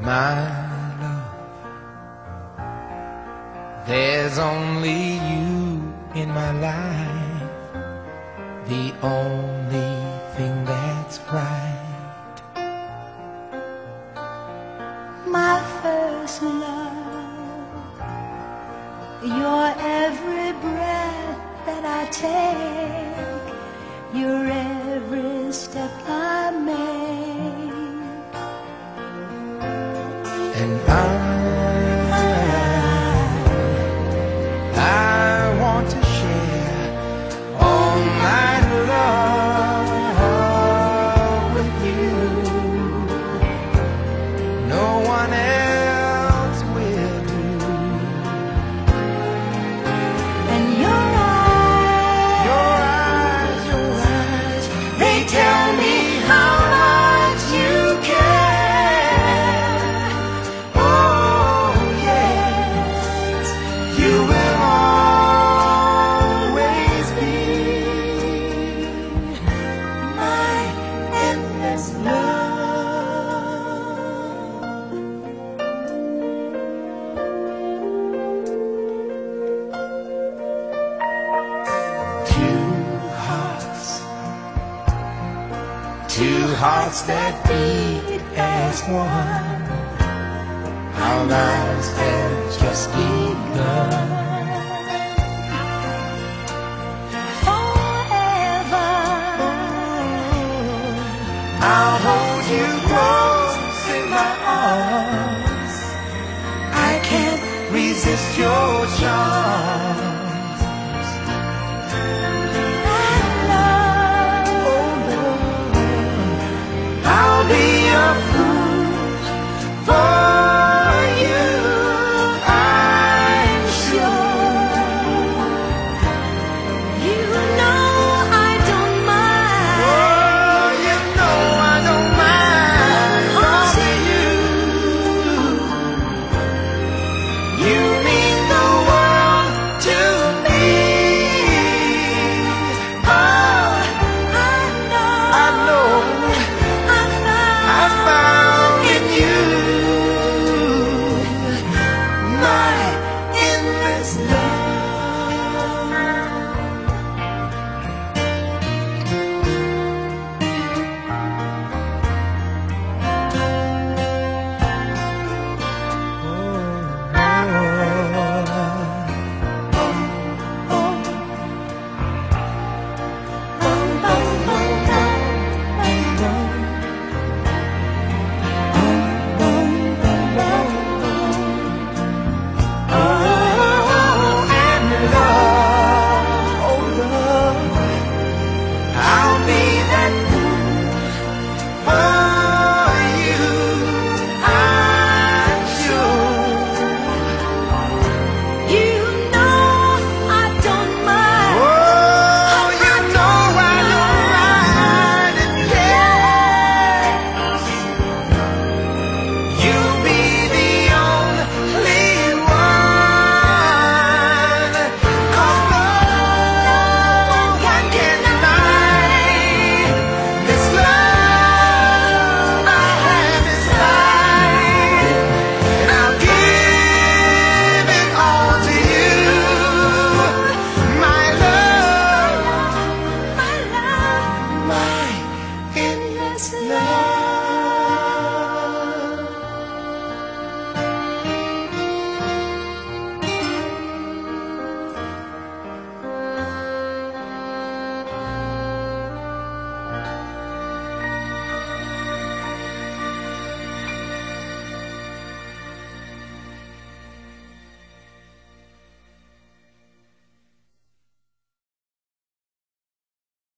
My love, there's only you in my life, the only thing that's right. My first love, your every breath that I take, your every step I make. And I want to share all my love with you. No one else will do. And your eyes, they tell me how much you care. Oh yes, you will always be my endless love. Two hearts that beat as one. Our lives have just begun. Forever, Our